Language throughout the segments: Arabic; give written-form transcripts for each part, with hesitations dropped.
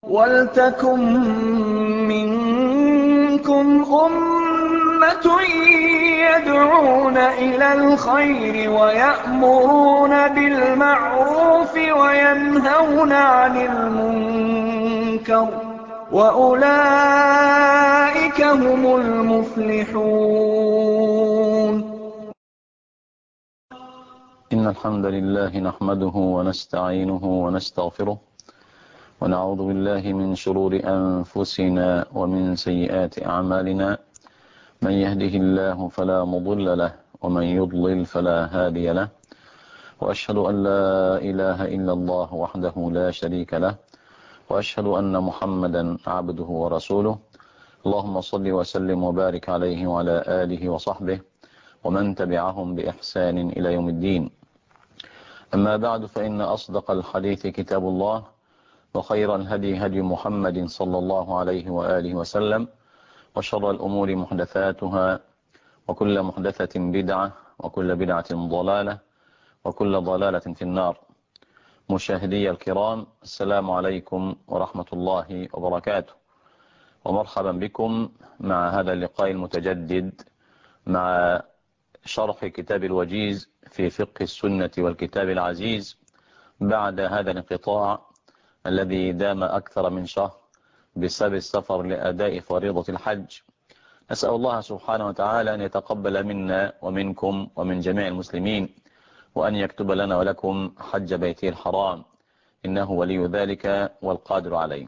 وَلْتَكُن مِّنكُمْ أُمَّةٌ يَدْعُونَ إِلَى الْخَيْرِ وَيَأْمُرُونَ بِالْمَعْرُوفِ وَيَنْهَوْنَ عَنِ الْمُنكَرِ ۚ وَأُولَٰئِكَ هُمُ الْمُفْلِحُونَ. إن الحمد لله نحمده ونستعينه ونستغفره ونعوذ بالله من شرور أنفسنا ومن سيئات أعمالنا. من يهده الله فلا مضل له ومن يضلل فلا هادي له، وأشهد أن لا إله إلا الله وحده لا شريك له، وأشهد أن محمدا عبده ورسوله. اللهم صل وسلم وبارك عليه وعلى آله وصحبه ومن تبعهم بإحسان إلى يوم الدين. أما بعد، فإن أصدق الحديث كتاب الله، وخير الهدي هدي محمد صلى الله عليه وآله وسلم، وشر الأمور محدثاتها، وكل محدثة بدعة، وكل بدعة ضلالة، وكل ضلالة في النار. مشاهدي الكرام، السلام عليكم ورحمة الله وبركاته، ومرحبا بكم مع هذا اللقاء المتجدد مع شرح كتاب الوجيز في فقه السنة والكتاب العزيز بعد هذا الانقطاع الذي دام أكثر من شهر بسبب السفر لأداء فريضة الحج. نسأل الله سبحانه وتعالى أن يتقبل منا ومنكم ومن جميع المسلمين، وأن يكتب لنا ولكم حج بيته الحرام، إنه ولي ذلك والقادر عليه.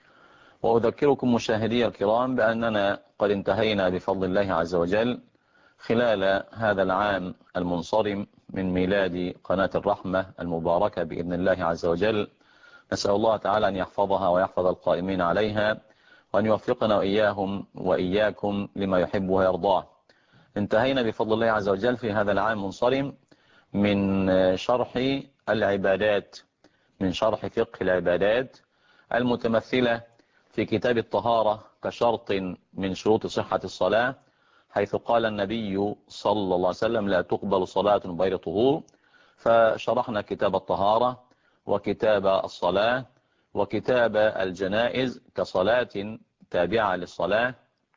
وأذكركم مشاهدي الكرام بأننا قد انتهينا بفضل الله عز وجل خلال هذا العام المنصرم من ميلاد قناة الرحمة المباركة بإذن الله عز وجل. نسأل الله تعالى أن يحفظها ويحفظ القائمين عليها، وأن يوفقنا وإياهم وإياكم لما يحب ويرضاه. انتهينا بفضل الله عز وجل في هذا العام المنصرم من شرح العبادات، من شرح فقه العبادات المتمثلة في كتاب الطهارة كشرط من شروط صحة الصلاة، حيث قال النبي صلى الله عليه وسلم: لا تقبل صلاة بغير طهور. فشرحنا كتاب الطهارة وكتاب الصلاة وكتاب الجنائز كصلاة تابعة للصلاة،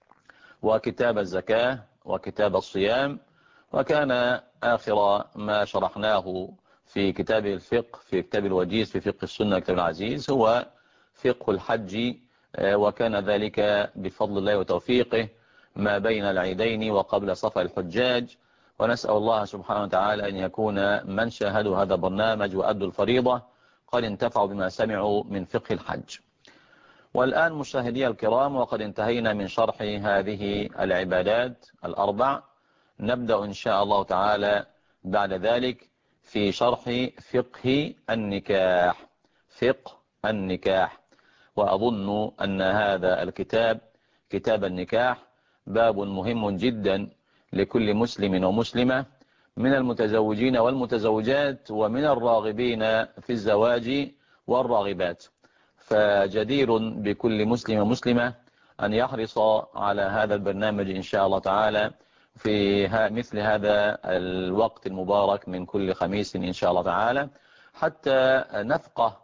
وكتاب الزكاة وكتاب الصيام. وكان آخر ما شرحناه في كتاب الفقه في كتاب الوجيز في فقه السنة كتاب العزيز هو فقه الحج، وكان ذلك بفضل الله وتوفيقه ما بين العيدين وقبل سفر الحجاج. ونسأل الله سبحانه وتعالى أن يكون من شاهدوا هذا البرنامج وأدوا الفريضة قد انتفعوا بما سمعوا من فقه الحج. والآن مشاهدي الكرام، وقد انتهينا من شرح هذه العبادات الأربع، نبدأ إن شاء الله تعالى بعد ذلك في شرح فقه النكاح. فقه النكاح، وأظن أن هذا الكتاب كتاب النكاح باب مهم جدا لكل مسلم ومسلمة من المتزوجين والمتزوجات ومن الراغبين في الزواج والراغبات. فجدير بكل مسلم ومسلمة أن يحرص على هذا البرنامج إن شاء الله تعالى في مثل هذا الوقت المبارك من كل خميس إن شاء الله تعالى، حتى نفقه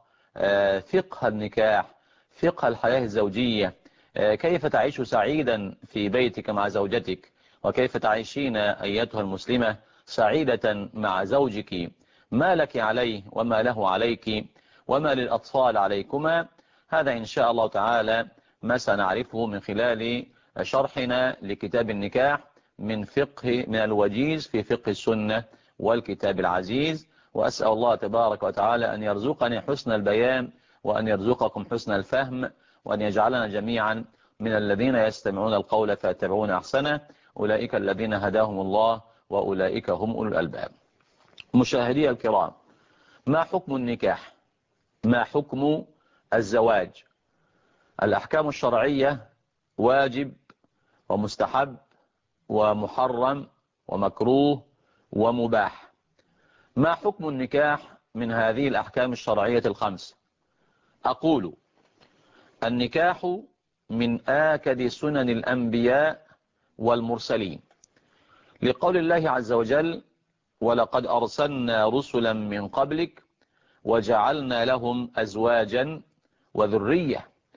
فقه النكاح، فقه الحياة الزوجية، كيف تعيش سعيدا في بيتك مع زوجتك، وكيف تعيشين أيتها المسلمة سعيدة مع زوجك، ما لك عليه وما له عليك وما للأطفال عليكما. هذا إن شاء الله تعالى ما سنعرفه من خلال شرحنا لكتاب النكاح من الوجيز في فقه السنة والكتاب العزيز. وأسأل الله تبارك وتعالى أن يرزقني حسن البيان، وأن يرزقكم حسن الفهم، وأن يجعلنا جميعا من الذين يستمعون القول فيتبعون أحسنه. أولئك الذين هداهم الله وأولئك هم أولو الألباب. مشاهدي الكرام، ما حكم النكاح؟ ما حكم الزواج؟ الأحكام الشرعية واجب ومستحب ومحرم ومكروه ومباح. ما حكم النكاح من هذه الأحكام الشرعية الخمس؟ أقول: النكاح من آكد سنن الأنبياء والمرسلين، لقول الله عز وجل: ولقد أرسلنا رسلا من قبلك وجعلنا لهم أزواجا وذرية.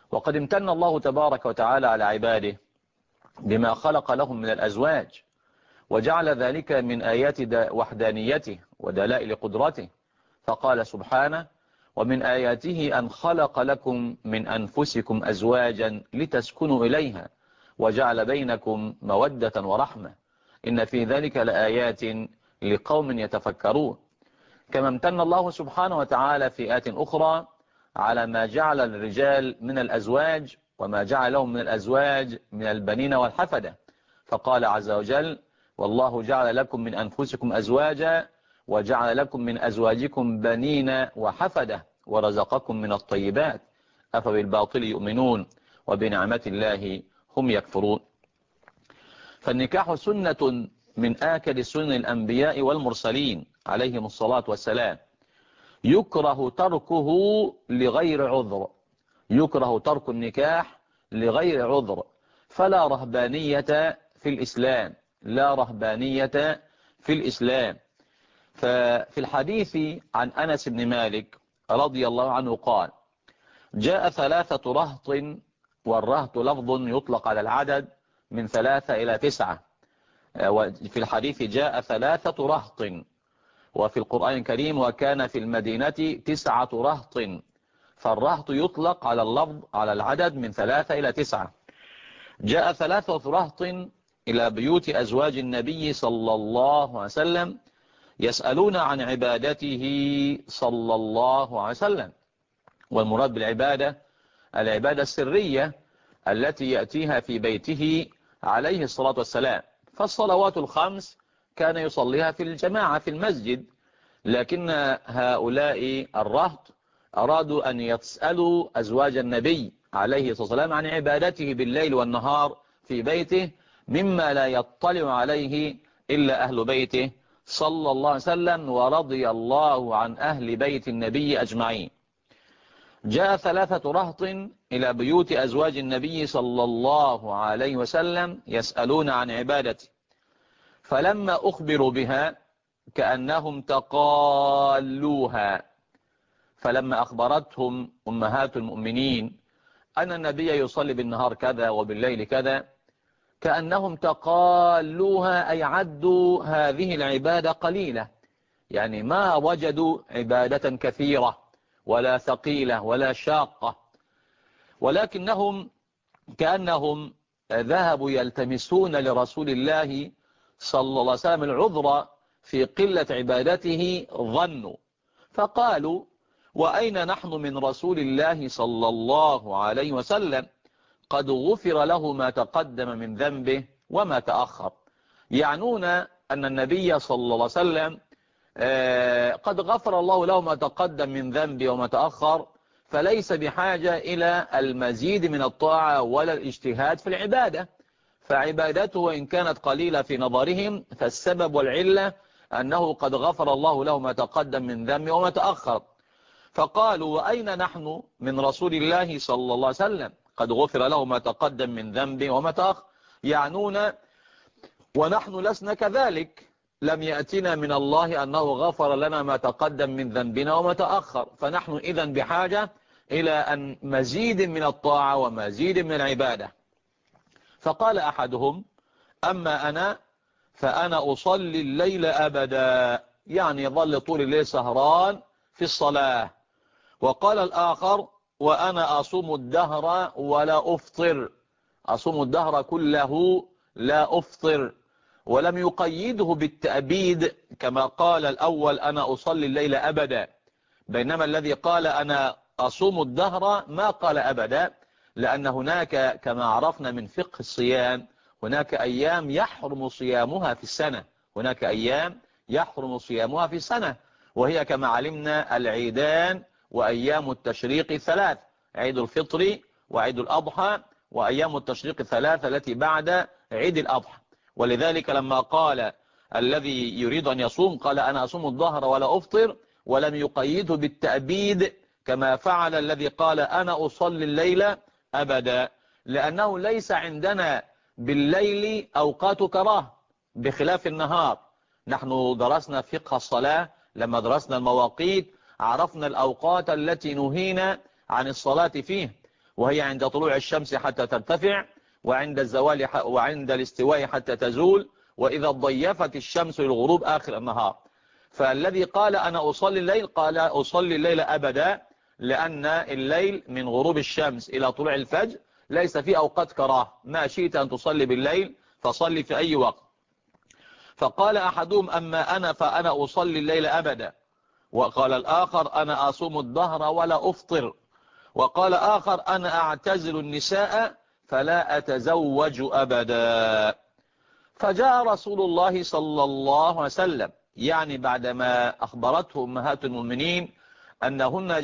وقد امتن الله تبارك وتعالى على عباده بما خلق لهم من الأزواج، وجعل ذلك من آيات وحدانيته ودلائل قدرته، فقال سبحانه: ومن آياته أن خلق لكم من أنفسكم أزواجا لتسكنوا إليها وجعل بينكم مودة ورحمة إن في ذلك لآيات لقوم يتفكرون. كما امتن الله سبحانه وتعالى في آيات أخرى على ما جعل الرجال من الأزواج وما جعل لهم من الأزواج من البنين والحفدة، فقال عز وجل: والله جعل لكم من أنفسكم أزواجا وجعل لكم من أزواجكم بنين وحفدة ورزقكم من الطيبات أفبالباطل يؤمنون وبنعمة الله هم يكفرون. فالنكاح سنة من آكد سنن الأنبياء والمرسلين عليهم الصلاة والسلام، يكره تركه لغير عذر، يكره ترك النكاح لغير عذر، فلا رهبانية في الإسلام، لا رهبانية في الإسلام. ففي الحديث عن أنس بن مالك رضي الله عنه قال: جاء 3 رهط، والرهط لفظ يطلق على العدد من 3 إلى 9، وفي الحديث جاء 3 رهط، وفي القرآن الكريم وكان في المدينة 9 رهط، فالرهط يطلق على اللفظ على العدد من 3 إلى 9. جاء 3 رهط إلى بيوت أزواج النبي صلى الله عليه وسلم يسألون عن عبادته صلى الله عليه وسلم، والمراد بالعبادة العبادة السرية التي يأتيها في بيته عليه الصلاة والسلام. فالصلوات الخمس كان يصليها في الجماعة في المسجد، لكن هؤلاء الرهط أرادوا أن يسألوا أزواج النبي عليه الصلاة والسلام عن عبادته بالليل والنهار في بيته، مما لا يطلع عليه إلا أهل بيته صلى الله عليه وسلم، ورضي الله عن أهل بيت النبي أجمعين. جاء 3 رهط إلى بيوت أزواج النبي صلى الله عليه وسلم يسألون عن عبادته، فلما أخبروا بها كأنهم تقالوها، فلما أخبرتهم أمهات المؤمنين أن النبي يصلي بالنهار كذا وبالليل كذا، كأنهم تقالوها، أي عدوا هذه العبادة قليلة، يعني ما وجدوا عبادة كثيرة ولا ثقيلة ولا شاقة، ولكنهم كأنهم ذهبوا يلتمسون لرسول الله صلى الله عليه وسلم العذر في قلة عبادته، ظنوا فقالوا: وأين نحن من رسول الله صلى الله عليه وسلم؟ قد غفر له ما تقدم من ذنبه وما تأخر، يعنون أن النبي صلى الله عليه وسلم قد غفر الله له ما تقدم من ذنبه وما تأخر، فليس بحاجة إلى المزيد من الطاعة ولا الاجتهاد في العبادة، فعبادته وإن كانت قليلة في نظرهم فالسبب والعلة أنه قد غفر الله له ما تقدم من ذنبه وما تأخر. فقالوا: وأين نحن من رسول الله صلى الله عليه وسلم؟ قد غفر له ما تقدم من ذنبه وما تأخر، يعنون ونحن لسنا كذلك، لم يأتنا من الله أنه غفر لنا ما تقدم من ذنبنا وما تأخر، فنحن إذن بحاجة إلى أن مزيد من الطاعة ومزيد من العبادة. فقال أحدهم: أما أنا فأنا أصلي الليل أبدا، يعني يظل طول الليل سهران في الصلاة. وقال الآخر: وأنا أصوم الدهر ولا أفطر، أصوم الدهر كله لا أفطر، ولم يقيده بالتأبيد كما قال الأول أنا أصلي الليل أبدا، بينما الذي قال أنا أصوم الدهر ما قال أبدا، لأن هناك كما عرفنا من فقه الصيام هناك أيام يحرم صيامها في السنة، هناك أيام يحرم صيامها في السنة، وهي كما علمنا العيدان وأيام التشريق 3، عيد الفطر وعيد الأضحى وأيام التشريق 3 التي بعد عيد الأضحى. ولذلك لما قال الذي يريد أن يصوم قال أنا أصوم الظهر ولا أفطر، ولم يقيده بالتأبيد كما فعل الذي قال أنا أصلي الليل أبدا، لأنه ليس عندنا بالليل أوقات كراهة بخلاف النهار. نحن درسنا فقه الصلاة، لما درسنا المواقيت عرفنا الأوقات التي نهينا عن الصلاة فيه، وهي عند طلوع الشمس حتى ترتفع، وعند الزوال وعند الاستواء حتى تزول، وإذا ضيفت الشمس للغروب آخر النهار. فالذي قال أنا أصلي الليل قال أصلي الليل أبدا، لأن الليل من غروب الشمس إلى طلوع الفجر ليس في أوقات كراهة، ما شئت أن تصلي بالليل فصلي في أي وقت. فقال أحدهم أما أنا فأنا أصلي الليل أبدا، وقال الآخر أنا أصوم الدهر ولا أفطر، وقال آخر أنا أعتزل النساء فلا أتزوج أبدا. فجاء رسول الله صلى الله عليه وسلم، يعني بعدما أخبرته أمهات المؤمنين أنهن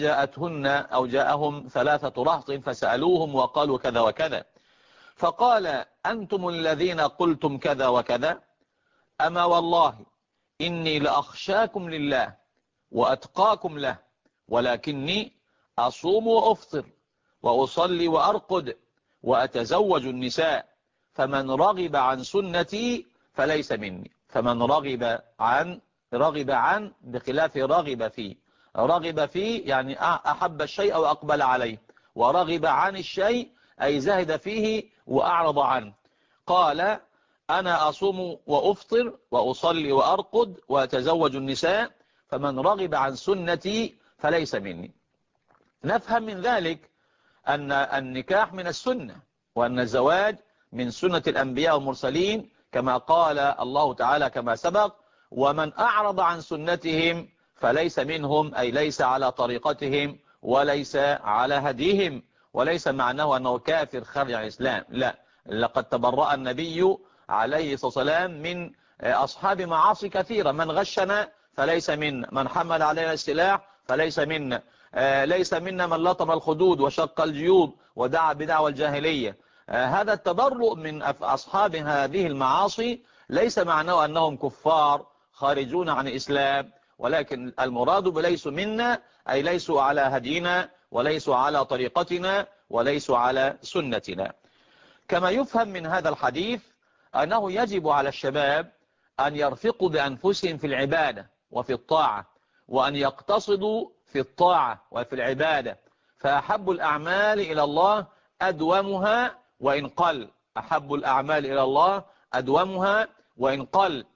جاءهم 3 رهط فسألوهم وقالوا كذا وكذا، فقال أنتم الذين قلتم كذا وكذا؟ أما والله إني لأخشاكم لله وأتقاكم له، ولكني أصوم وأفطر وأصلي وأرقد وأتزوج النساء، فمن رغب عن سنتي فليس مني. فمن رغب عن بخلاف رغب فيه يعني أحب الشيء وأقبل عليه، ورغب عن الشيء أي زهد فيه وأعرض عنه. قال أنا أصوم وأفطر وأصلي وأرقد وأتزوج النساء، فمن رغب عن سنتي فليس مني. نفهم من ذلك أن النكاح من السنة، وأن الزواج من سنة الأنبياء والمرسلين، كما قال الله تعالى كما سبق ومن أعرض عن سنتهم فليس منهم، أي ليس على طريقتهم وليس على هديهم، وليس معناه أنه كافر خارج عن الإسلام، لا، لقد تبرأ النبي عليه الصلاة والسلام من أصحاب معاصي كثيرة، من غشنا فليس منا، من حمل علينا السلاح فليس منا، ليس منا من لطم الخدود وشق الجيوب ودعا بدعوى الجاهلية. هذا التبرؤ من أصحاب هذه المعاصي ليس معناه أنهم كفار خارجون عن الإسلام، ولكن المراد بليسوا منا أي ليسوا على هدينا وليسوا على طريقتنا وليسوا على سنتنا. كما يفهم من هذا الحديث أنه يجب على الشباب أن يرفقوا بأنفسهم في العبادة وفي الطاعة، وأن يقتصدوا في الطاعة وفي العبادة، فأحب الأعمال إلى الله أدومها وإن قل، أحب الأعمال إلى الله أدومها وإن قل.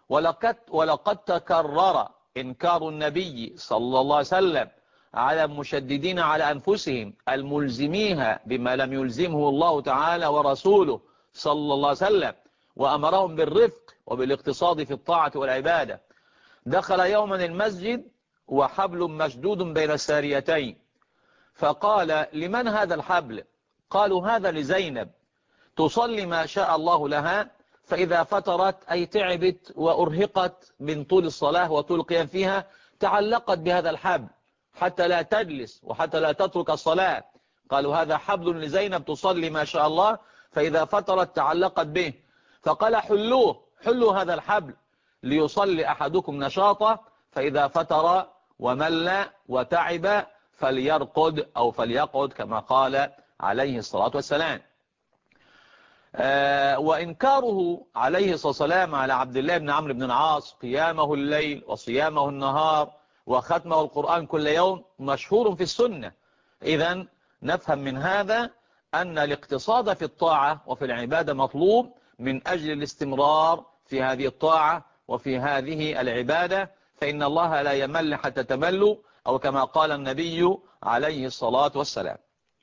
ولقد تكرر إنكار النبي صلى الله عليه وسلم على المشددين على أنفسهم الملزميها بما لم يلزمه الله تعالى ورسوله صلى الله عليه وسلم، وأمرهم بالرفق وبالاقتصاد في الطاعة والعبادة. دخل يوما المسجد وحبل مشدود بين الساريتين، فقال لمن هذا الحبل؟ قالوا هذا لزينب، تصلي ما شاء الله لها، فإذا فترت أي تعبت وأرهقت من طول الصلاة وطول القيام فيها تعلقت بهذا الحبل حتى لا تجلس وحتى لا تترك الصلاة. قالوا هذا حبل لزينب تصلي ما شاء الله، فإذا فترت تعلقت به. فقال حلوا هذا الحبل ليصلي أحدكم نشاطه، فإذا فتر ومل وتعب فليرقد أو فليقعد كما قال عليه الصلاة والسلام. وإنكاره عليه الصلاة والسلام على عبد الله بن عمرو بن العاص قيامه الليل وصيامه النهار وختمه القرآن كل يوم مشهور في السنة. إذن نفهم من هذا أن الاقتصاد في الطاعة وفي العبادة مطلوب من أجل الاستمرار في هذه الطاعة وفي هذه العبادة، فإن الله لا يمل حتى تملوا، أو كما قال النبي عليه الصلاة والسلام.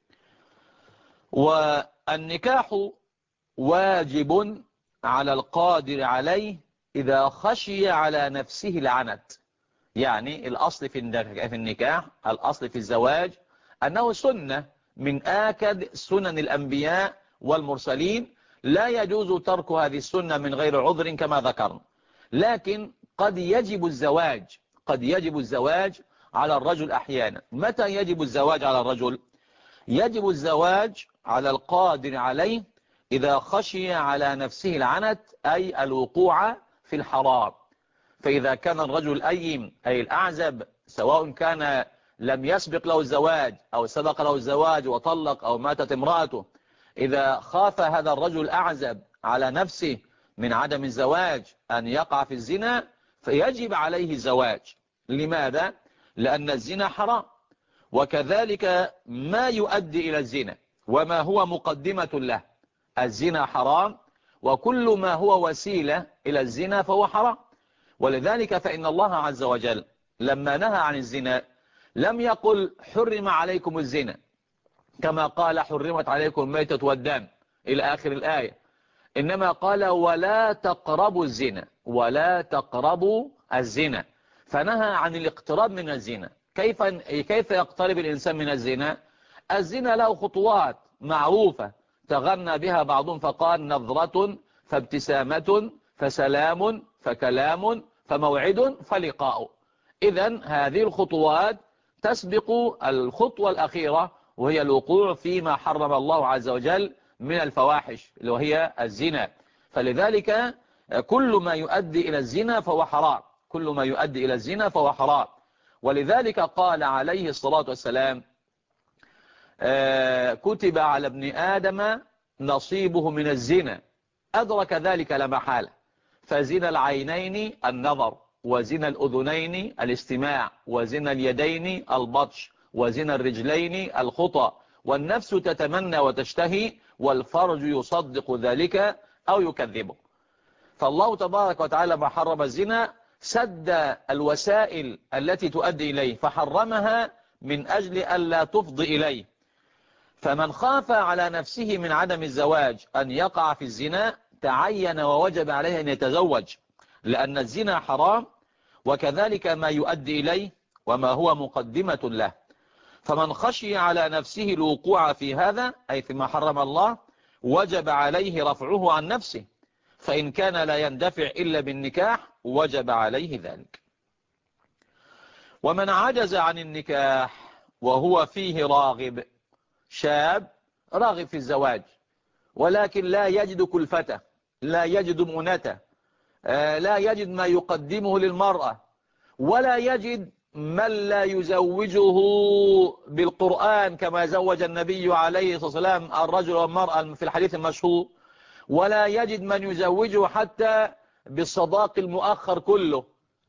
والنكاح واجب على القادر عليه إذا خشي على نفسه العنت. يعني الأصل في النكاح، الأصل في الزواج أنه سنة من آكد سنن الأنبياء والمرسلين، لا يجوز ترك هذه السنة من غير عذر كما ذكرنا. لكن قد يجب الزواج على الرجل أحيانا. متى يجب الزواج على الرجل؟ يجب الزواج على القادر عليه إذا خشي على نفسه العنت، أي الوقوع في الحرام. فإذا كان الرجل أيم أي الأعزب، سواء كان لم يسبق له الزواج أو سبق له الزواج وطلق أو ماتت امرأته، إذا خاف هذا الرجل الأعزب على نفسه من عدم الزواج أن يقع في الزنا فيجب عليه الزواج. لماذا؟ لأن الزنا حرام، وكذلك ما يؤدي إلى الزنا. وما هو مقدمة له. الزنا حرام، وكل ما هو وسيلة إلى الزنا فهو حرام. ولذلك فإن الله عز وجل لما نهى عن الزنا لم يقل حرم عليكم الزنا كما قال حرمت عليكم الميتة والدم إلى آخر الآية، إنما قال ولا تقربوا الزنا، ولا تقربوا الزنا، فنهى عن الاقتراب من الزنا. كيف يقترب الإنسان من الزنا؟ الزنا له خطوات معروفة تغنى بها بعضهم فقال نظرة فابتسامة فسلام فكلام فموعد فلقاء. إذن هذه الخطوات تسبق الخطوة الأخيرة وهي الوقوع فيما حرم الله عز وجل من الفواحش اللي وهي الزنا. فلذلك كل ما يؤدي إلى الزنا فهو حرام، كل ما يؤدي إلى الزنا فهو حرام. ولذلك قال عليه الصلاة والسلام كتب على ابن آدم نصيبه من الزنا، أدرك ذلك لا محالة. فزنا العينين النظر، وزنا الأذنين الاستماع، وزنا اليدين البطش، وزنا الرجلين الخطى، والنفس تتمنى وتشتهي، والفرج يصدق ذلك أو يكذبه. فالله تبارك وتعالى ما حرم الزنا سد الوسائل التي تؤدي إليه، فحرمها من أجل ألا تفضي إليه. فمن خاف على نفسه من عدم الزواج أن يقع في الزنا تعين ووجب عليه أن يتزوج، لأن الزنا حرام، وكذلك ما يؤدي إليه وما هو مقدمة له. فمن خشي على نفسه الوقوع في هذا أي فيما حرم الله وجب عليه رفعه عن نفسه، فإن كان لا يندفع إلا بالنكاح وجب عليه ذلك. ومن عجز عن النكاح وهو فيه راغب، شاب راغب في الزواج ولكن لا يجد كلفته، لا يجد مؤنته، لا يجد ما يقدمه للمرأة، ولا يجد من لا يزوجه بالقرآن كما زوج النبي عليه الصلاة والسلام الرجل والمرأة في الحديث المشهور، ولا يجد من يزوجه حتى بالصداق المؤخر كله.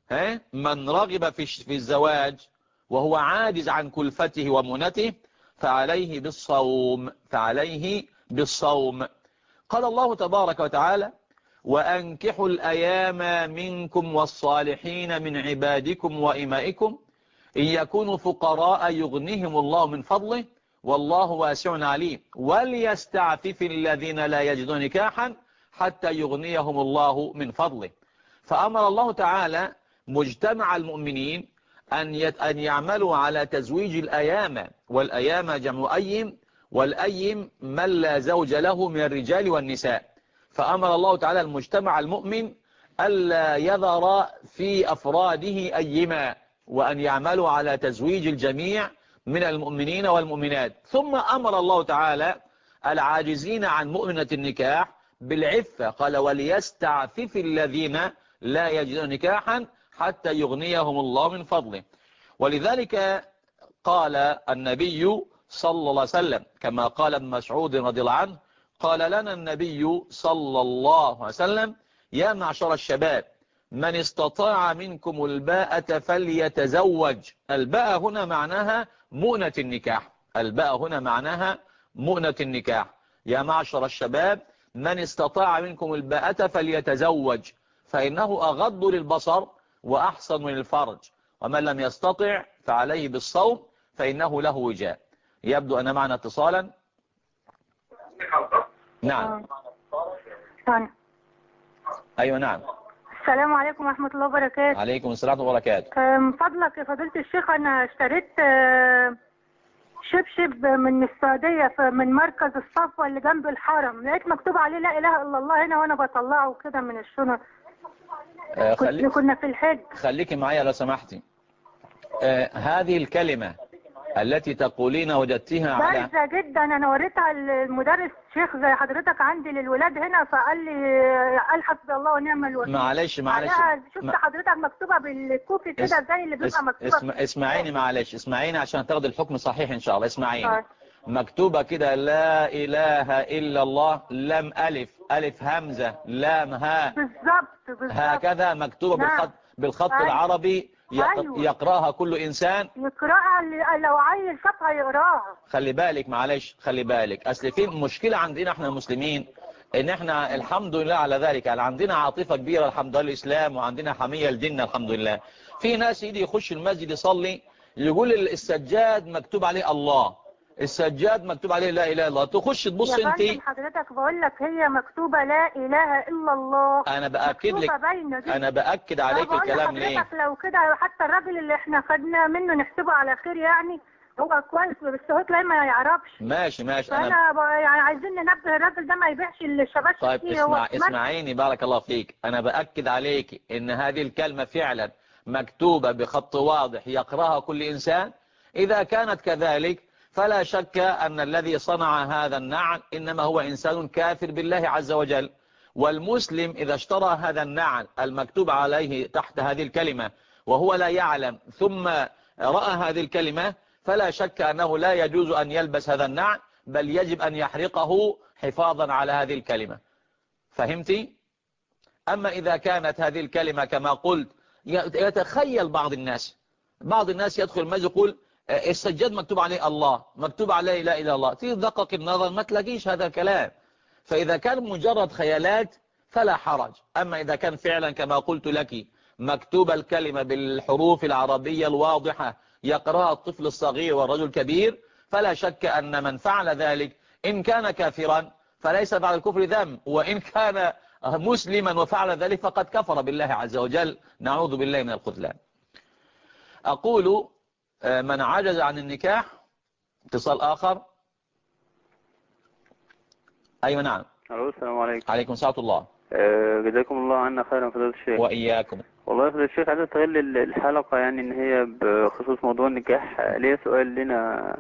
من رغب في الزواج وهو عاجز عن كلفته ومؤنته فعليه بالصوم، فعليه بالصوم. قال الله تبارك وتعالى وأنكحوا الأيام منكم والصالحين من عبادكم وإمائكم إن يكونوا فقراء يغنيهم الله من فضله والله واسع عليم وليستعفف الذين لا يجدون نكاحا حتى يغنيهم الله من فضله. فأمر الله تعالى مجتمع المؤمنين أن يعملوا على تزويج الأيام، والأيام جمع أيم، والأيم من لا زوج له من الرجال والنساء. فأمر الله تعالى المجتمع المؤمن ألا يذر في أفراده أيما، وأن يعملوا على تزويج الجميع من المؤمنين والمؤمنات. ثم أمر الله تعالى العاجزين عن مؤمنة النكاح بالعفة، قال وليستعفف الذين لا يجدون نكاحا حتى يغنيهم الله من فضله. ولذلك قال النبي صلى الله عليه وسلم كما قال ابن مسعود رضي الله عنه قال لنا النبي صلى الله عليه وسلم يا معشر الشباب من استطاع منكم الباءة فليتزوج. الباءة هنا معناها مؤنة النكاح، الباءة هنا معناها مؤنة النكاح. يا معشر الشباب من استطاع منكم الباءة فليتزوج فإنه أغض للبصر وأحسن للفرج، ومن لم يستطع فعليه بالصوم فإنه له وجاء. يبدو أن معنا اتصالا. نعم. أيوة نعم. السلام عليكم ورحمة الله وبركاته. عليكم السلام وبركاته. من فضلك يا فضيلة الشيخ أنا اشتريت شبشب من السعودية من مركز الصفوة اللي جنب الحرم، لقيت مكتوب عليه لا إله إلا الله هنا وأنا بطلعه كده من الشنط. كنا في الحج. خليكي معايا لو سمحتي. هذه الكلمة التي تقولين وجدتها على بارزة جدا، أنا وريتها المدرس شيخ زي حضرتك عندي للولاد هنا فقال لي قال حسبي الله ونعم الوكيل. معلش شفت حضرتك مكتوبة بالكوفي كده زي اللي بيبقى مكتوبة. اسمعيني معلش، اسمعيني عشان تاخد الحكم صحيح إن شاء الله. اسمعيني مكتوبة كده لا إله إلا الله لم ألف ألف همزة لام ها بالظبط هكذا مكتوبة بالخط العربي يقرأها كل إنسان؟ يقرأها لو عيل شافها يقراها. خلي بالك معلش، خلي بالك، أصل في مشكلة عندنا احنا المسلمين، ان احنا الحمد لله على ذلك، يعني عندنا عاطفة كبيرة الحمد لله الإسلام، وعندنا حمية لديننا الحمد لله. في ناس يجي يخش المسجد يصلي يقول السجاد مكتوب عليه الله، السجاد مكتوب عليه لا اله الا الله، تخش تبص يا انت. فندم حضرتك بقول لك هي مكتوبه لا اله الا الله. انا باكد لك، انا باكد عليك الكلام ليه. لو كده حتى الراجل اللي احنا خدنا منه نحسبه على خير، يعني هو كويس بس هو تلاقي ما يعرفش. ماشي انا يعني عايزين ننبه الراجل ده ما يبيعش الشباب. طيب اسمعيني بارك الله فيك، انا باكد عليك ان هذه الكلمة فعلا مكتوبة بخط واضح يقرأها كل انسان. اذا كانت كذلك فلا شك ان الذي صنع هذا النعل انما هو انسان كافر بالله عز وجل. والمسلم اذا اشترى هذا النعل المكتوب عليه تحت هذه الكلمة وهو لا يعلم ثم رأى هذه الكلمة، فلا شك انه لا يجوز ان يلبس هذا النعل، بل يجب ان يحرقه حفاظا على هذه الكلمة. فهمتي؟ أما إذا كانت هذه الكلمة كما قلت، يتخيل بعض الناس يدخل المسجد يقول السجاد مكتوب عليه الله، مكتوب عليه لا إله إلا الله، تدقق النظر ما تلاقيش هذا الكلام. فإذا كان مجرد خيالات فلا حرج. أما إذا كان فعلا كما قلت لك مكتوب الكلمة بالحروف العربية الواضحة يقرأها الطفل الصغير والرجل الكبير، فلا شك أن من فعل ذلك إن كان كافرا فليس بعد الكفر ذنب، وإن كان مسلما وفعل ذلك فقد كفر بالله عز وجل، نعوذ بالله من الخذلان. أقول من عجز عن النكاح. اتصال آخر. أيوة نعم. السلام عليكم. عليكم ساعة الله. جزاكم الله عنا خيرا فضيلة الشيخ. وإياكم. والله فضيلة الشيخ عايز استغل الحلقة يعني ان هي بخصوص موضوع النكاح. ليه سؤال لنا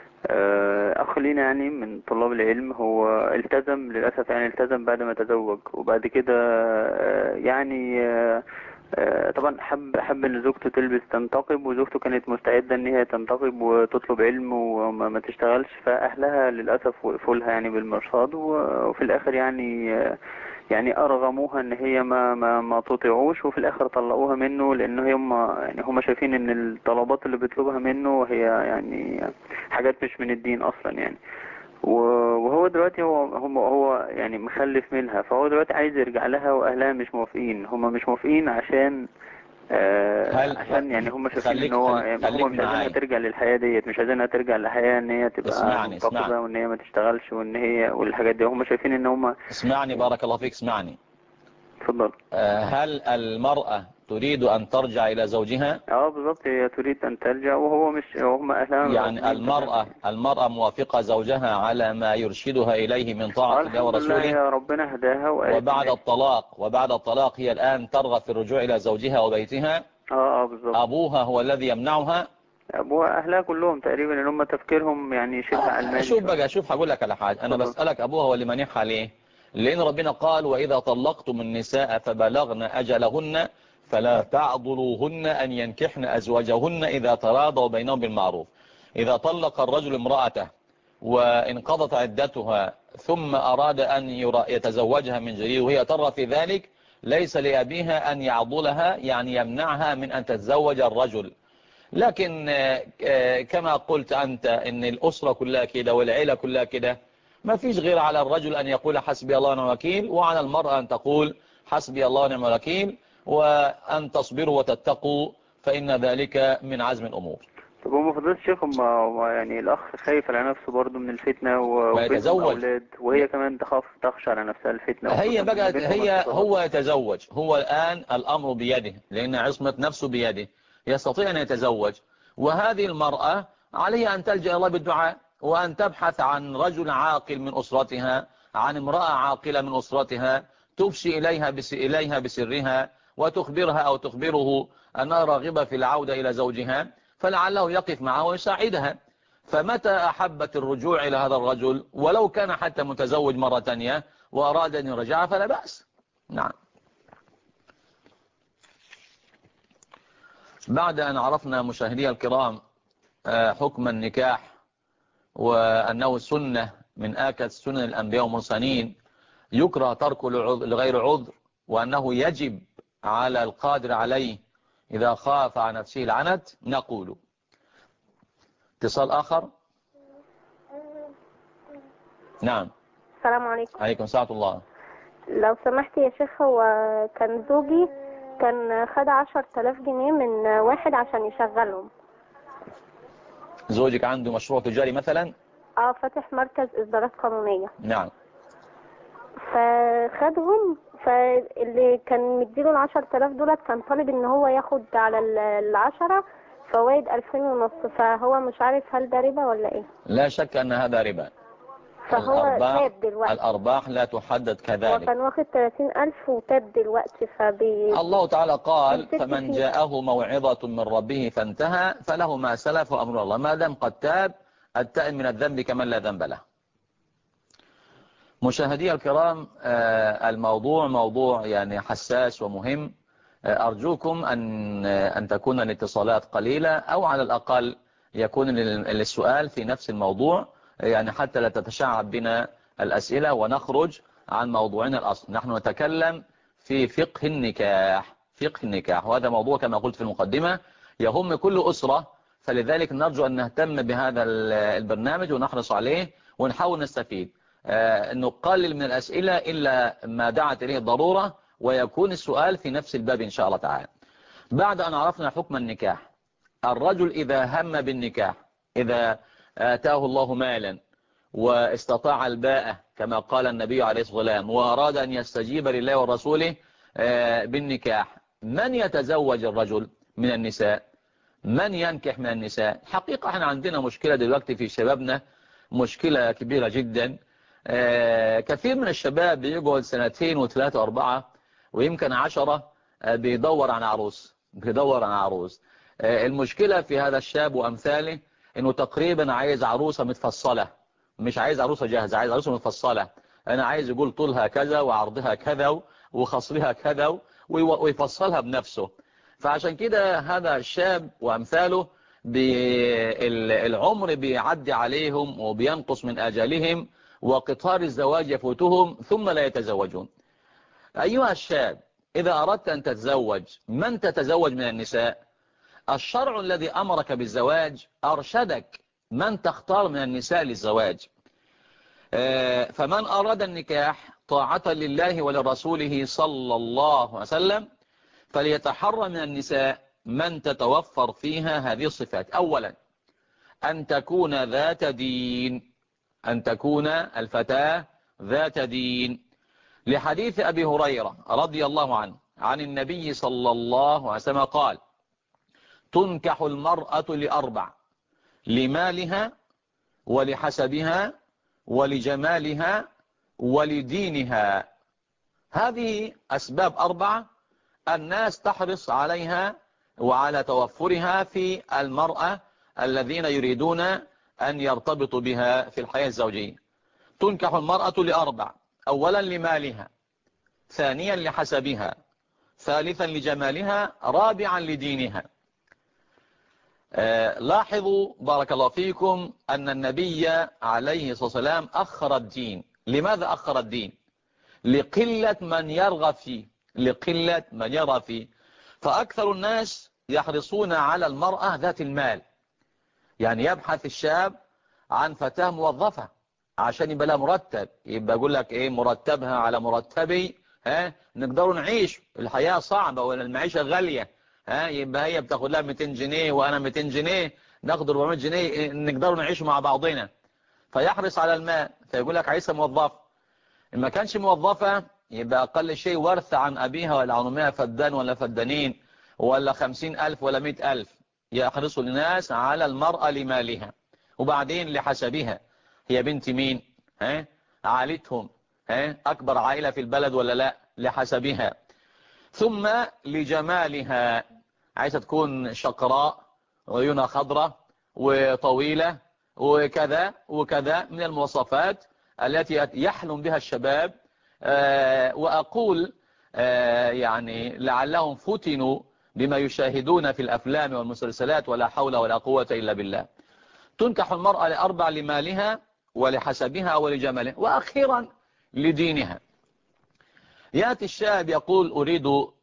اخ لينا يعني من طلاب العلم، هو التزم للأسف، يعني التزم بعد ما تزوج، وبعد كده يعني طبعا حب ان زوجته تلبس تنتقب، وزوجته كانت مستعدة ان هي تنتقب وتطلب علم وما تشتغلش، فاهلها للأسف وقفوا لها يعني بالمرصاد، وفي الاخر يعني ارغموها ان هي ما تطيعوش، وفي الاخر طلقوها منه، لان هم شايفين ان الطلبات اللي بيطلبها منه هي يعني حاجات مش من الدين اصلا يعني. وهو دلوقتي هو يعني مخلف منها، فهو دلوقتي عايز يرجع لها، واهلها مش موافقين. هم مش موافقين عشان يعني هم شايفين ان هو هم مش عايزينها ترجع للحياة ديت، مش عايزينها ترجع للحياة ان هي تبقى منتقبة وان هي ما تشتغلش وان هي والحاجات دي. هم شايفين ان هم. اسمعني بارك الله فيك، اسمعني. اتفضل. هل المرأة تريد ان ترجع الى زوجها؟ بالظبط، هي تريد ان ترجع، وهم اهلها يعني المرأة موافقة زوجها على ما يرشدها اليه من طاعة الله ورسوله. الحمد لله، ربنا هداها. وبعد الطلاق هي الان ترغب في الرجوع الى زوجها وبيتها. بالظبط. ابوها هو الذي يمنعها. ابوها اهلها كلهم تقريبا، ان هم تفكيرهم يعني شبه علماني. شوف هقول لك على حاجه، انا بسالك ابوها هو اللي مانعها ليه؟ لان ربنا قال واذا طلقتم النساء فبلغن اجلهن فلا تعضلوهن ان ينكحن ازواجهن اذا تراضوا بينهم بالمعروف. اذا طلق الرجل امراته وانقضت عدتها ثم اراد ان يتزوجها من جديد وهي ترى في ذلك، ليس لابيها ان يعضلها، يعني يمنعها من ان تتزوج الرجل. لكن كما قلت أنت إن الأسرة كلها كده والعيلة كلها كده، ما فيش غير على الرجل أن يقول حسبي الله ونعم الوكيل، وعلى المرأة أن تقول حسبي الله ونعم الوكيل، وأن تصبروا وتتقوا فإن ذلك من عزم الأمور. طب هم فضيلة الشيخ، هم يعني الأخ خايف على نفسه برضه من الفتنة وبينهم أولاد، وهي كمان تخشى على نفسها الفتنة. هو يتزوج، هو الآن الأمر بيده، لأن عصمة نفسه بيده، يستطيع أن يتزوج. وهذه المرأة عليها أن تلجأ الله بالدعاء، وأن تبحث عن رجل عاقل من أسرتها، عن امرأة عاقلة من أسرتها تفشي إليها بسرها وتخبرها أو تخبره أنها راغبة في العودة إلى زوجها، فلعله يقف معها ويساعدها. فمتى أحبت الرجوع إلى هذا الرجل ولو كان حتى متزوج مرة تانية وأراد أن يرجع فلا بأس. نعم. بعد أن عرفنا مشاهدي الكرام حكم النكاح وأنه سنة من آكد سنن الأنبياء والمرسلين، يكره تركه لغير عذر، وأنه يجب على القادر عليه إذا خاف على نفسه العنت نقول. اتصال آخر. نعم. السلام عليكم. عليكم ساعة الله. لو سمحت يا شيخ، هو كان زوجي كان خد 10,000 جنيه من واحد عشان يشغلهم. زوجك عنده مشروع تجاري مثلا؟ فاتح مركز إصدارات قانونية. نعم. فخدهم، فاللي كان مديله 10,000 دولت كان طالب ان هو ياخد على 10 فوائد 2,500، فهو مش عارف هل ده ربا ولا ايه؟ لا شك ان هذا ربا. فهو تاب دلوقتي. الأرباح لا تحدد كذلك. وكان واخد 30,000 وتاب دلوقتي. الله تعالى قال فمن جاءه موعظة من ربه فانتهى فله ما سلف وأمر الله، ما دام قد تاب التائب من الذنب كمن لا ذنب له. مشاهدي الكرام، الموضوع موضوع يعني حساس ومهم. أرجوكم أن تكون الاتصالات قليلة، أو على الأقل يكون السؤال في نفس الموضوع، يعني حتى لا تتشعب بنا الأسئلة ونخرج عن موضوعنا الأصل. نحن نتكلم في فقه النكاح، فقه النكاح، وهذا موضوع كما قلت في المقدمة يهم كل أسرة، فلذلك نرجو أن نهتم بهذا البرنامج ونحرص عليه ونحاول نستفيد. نقلل من الأسئلة إلا ما دعت إليه الضرورة، ويكون السؤال في نفس الباب إن شاء الله تعالى. بعد أن عرفنا حكم النكاح، الرجل إذا هم بالنكاح، إذا آتاه الله مالا واستطاع الباءة كما قال النبي عليه الصلاة والسلام، وأراد أن يستجيب لله ورسوله بالنكاح، من يتزوج الرجل من النساء؟ من ينكح من النساء؟ حقيقة احنا عندنا مشكلة دلوقتي في شبابنا، مشكلة كبيرة جدا. كثير من الشباب بيقعد 2 و3 و4 ويمكن 10 بيدور عن عروس، المشكلة في هذا الشاب وأمثاله انه تقريبا عايز عروسة متفصلة، مش عايز عروسة جاهزة، عايز عروسة متفصلة. انا عايز يقول طولها كذا وعرضها كذا وخصرها كذا ويفصلها بنفسه. فعشان كده هذا الشاب وأمثاله العمر بيعدي عليهم وبينقص من آجالهم، وقطار الزواج يفوتهم ثم لا يتزوجون. أيها الشاب، إذا أردت أن تتزوج، من تتزوج من النساء؟ الشرع الذي أمرك بالزواج أرشدك من تختار من النساء للزواج. فمن أراد النكاح طاعة لله ولرسوله صلى الله عليه وسلم فليتحرى من النساء من تتوفر فيها هذه الصفات. أولا، أن تكون ذات دين، أن تكون الفتاة ذات دين، لحديث أبي هريرة رضي الله عنه عن النبي صلى الله عليه وسلم قال: تنكح المرأة ل4: لمالها ولحسبها ولجمالها ولدينها. هذه أسباب 4 الناس تحرص عليها وعلى توفرها في المرأة الذين يريدون أن يرتبطوا بها في الحياة الزوجية. تنكح المرأة ل4: أولا لمالها، ثانيا لحسبها، ثالثا لجمالها، رابعا لدينها. لاحظوا بارك الله فيكم أن النبي عليه الصلاة والسلام أخر الدين. لماذا أخر الدين؟ لقلة من يرغب فيه، لقلة من يرغب فيه. فأكثر الناس يحرصون على المرأة ذات المال، يعني يبحث الشاب عن فتاة موظفة عشان يبقى لها مرتب، يبقى يقول لك ايه مرتبها على مرتبي، نقدروا نعيش، الحياة صعبة والمعيشة غالية، يبقى هي بتاخد لها 200 جنيه وانا 200 جنيه، ناخد 400 جنيه نقدروا نعيش مع بعضنا. فيحرص على المال، فيقول لك عايزة موظفة. إن ما كانش موظفة يبقى أقل شيء ورث عن أبيها ولا عن أمها فدان ولا فدانين ولا 50,000 ولا 100,000. يحرص الناس على المرأة لمالها، وبعدين لحسبها، هي بنت مين؟ عائلتهم، أكبر عائلة في البلد ولا لا؟ لحسبها. ثم لجمالها، عايزة تكون شقراء وعيونها خضراء وطويلة وكذا وكذا من المواصفات التي يحلم بها الشباب. وأقول يعني لعلهم فتنوا بما يشاهدون في الأفلام والمسلسلات، ولا حول ولا قوة إلا بالله. تنكح المرأة ل4: لمالها ولحسبها ولجمالها، وأخيرا لدينها. يأتي الشاب يقول أريد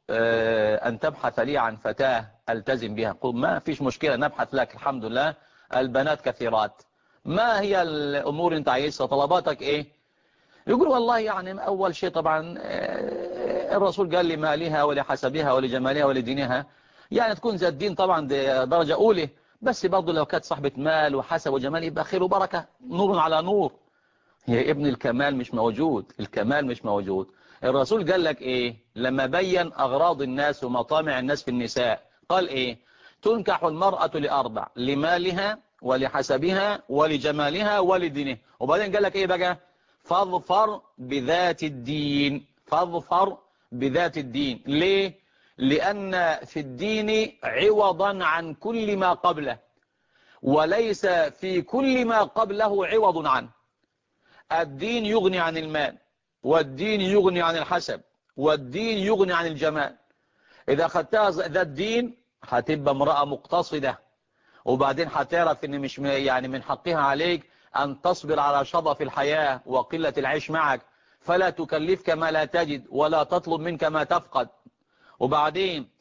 أن تبحث لي عن فتاة ألتزم بها. قل ما فيش مشكلة، نبحث لك، الحمد لله البنات كثيرات. ما هي الأمور أنت عايزها، طلباتك إيه؟ يقول والله يعني أول شيء طبعا الرسول قال لي مالها ولحسبها ولجمالها ولدينها، يعني تكون ذات دين طبعا درجة أولى، بس برضه لو كانت صاحبة مال وحسب وجمال يبقى خير وبركة، نور على نور. هي ابن الكمال مش موجود، الكمال مش موجود. الرسول قال لك ايه لما بين اغراض الناس ومطامع الناس في النساء؟ قال ايه؟ تنكح المرأة لأربع: لمالها ولحسبها ولجمالها ولدينها. وبعدين قال لك ايه بقى؟ فاظفر بذات الدين. فاظفر بذات الدين. ليه؟ لأن في الدين عوضا عن كل ما قبله، وليس في كل ما قبله عوض عنه. الدين يغني عن المال، والدين يغني عن الحسب، والدين يغني عن الجمال. إذا أخذتها ذات دين هتبقى امرأة مقتصدة، وبعدين هتعرف إن مش يعني من حقها عليك أن تصبر على شظف الحياة وقلة العيش معك، فلا تكلفك ما لا تجد ولا تطلب منك ما تفقد. وبعدين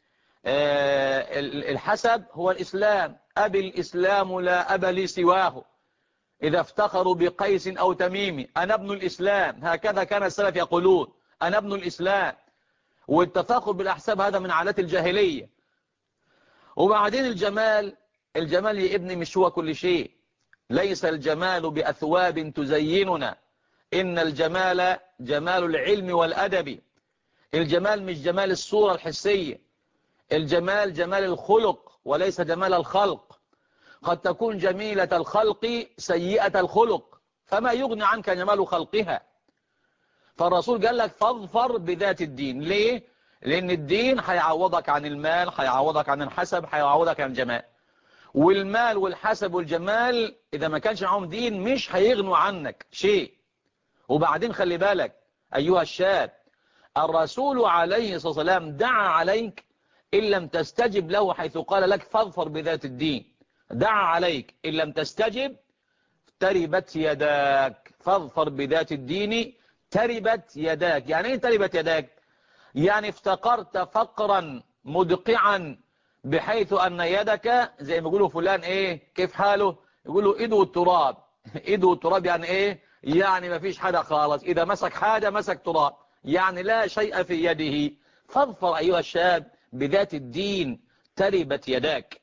الحسب هو الإسلام: أبي الإسلام لا أب لي سواه. إذا افتخروا بقيس أو تميم: أنا ابن الإسلام. هكذا كان السلف يقولون: أنا ابن الإسلام. والتفاخر بالأحساب هذا من عادات الجاهلية. وبعدين الجمال يا ابني مش هو كل شيء. ليس الجمال بأثواب تزيننا، إن الجمال جمال العلم والأدب. الجمال مش جمال الصورة الحسية، الجمال جمال الخلق وليس جمال الخلق. قد تكون جميلة الخلق سيئة الخلق، فما يغني عنك جمال خلقها. فالرسول قال لك فاظفر بذات الدين. ليه؟ لأن الدين هيعوضك عن المال، هيعوضك عن الحسب، هيعوضك عن الجمال. والمال والحسب والجمال إذا ما كانش معهم دين مش هيغنوا عنك شيء. وبعدين خلي بالك أيها الشاب، الرسول عليه الصلاة والسلام دعا عليك إن لم تستجب له، حيث قال لك فاظفر بذات الدين. دعا عليك إن لم تستجب تربت يداك. فاظفر بذات الدين تربت يداك. يعني ايه تربت يداك؟ يعني افتقرت فقرا مدقعا بحيث أن يدك زي ما يقولوا فلان ايه كيف حاله، يقولوا ايده التراب. ايده التراب يعني ايه؟ يعني ما فيش حاجة خالص، إذا مسك حاجة مسك تراب، يعني لا شيء في يده. فاظفر أيها الشاب بذات الدين تربت يداك.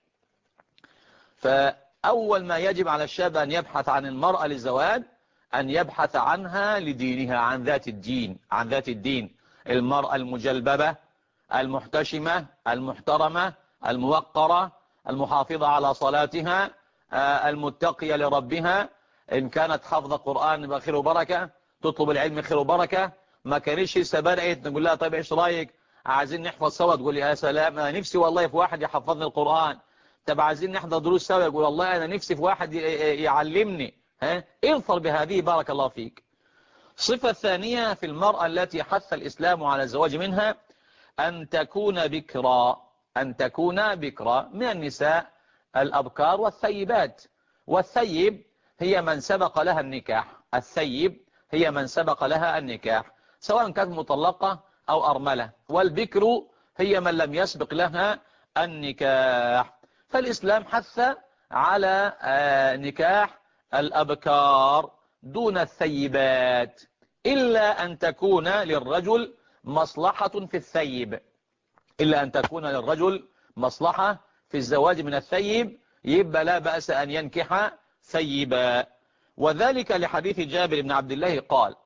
فأول ما يجب على الشاب أن يبحث عن المرأة للزواج أن يبحث عنها لدينها، عن ذات الدين، عن ذات الدين. المرأة المجلببة المحتشمة المحترمة الموقرة المحافظة على صلاتها المتقية لربها. إن كانت حافظة قرآن خير وبركة، تطلب العلم خير وبركة. ما كانش لسه بدأت نقول لها طيب ايش رايك عايزين نحفظ سوا، تقول لي يا سلام انا نفسي والله في واحد يحفظني القرآن. طب عايزين نحضر دروس سوا، يقول والله انا نفسي في واحد يعلمني. اظفر بهذه بارك الله فيك. الصفة الثانية في المرأة التي حث الإسلام على الزواج منها أن تكون بكرا. أن تكون بكرا من النساء الأبكار والثيبات. والثيب هي من سبق لها النكاح. الثيب هي من سبق لها النكاح سواء كانت مطلقة أو أرملة. والبكر هي من لم يسبق لها النكاح. فالإسلام حث على نكاح الأبكار دون الثيبات، إلا أن تكون للرجل مصلحة في الثيب. إلا أن تكون للرجل مصلحة في الزواج من الثيب، يبقى لا بأس أن ينكح ثيبا. وذلك لحديث جابر بن عبد الله قال: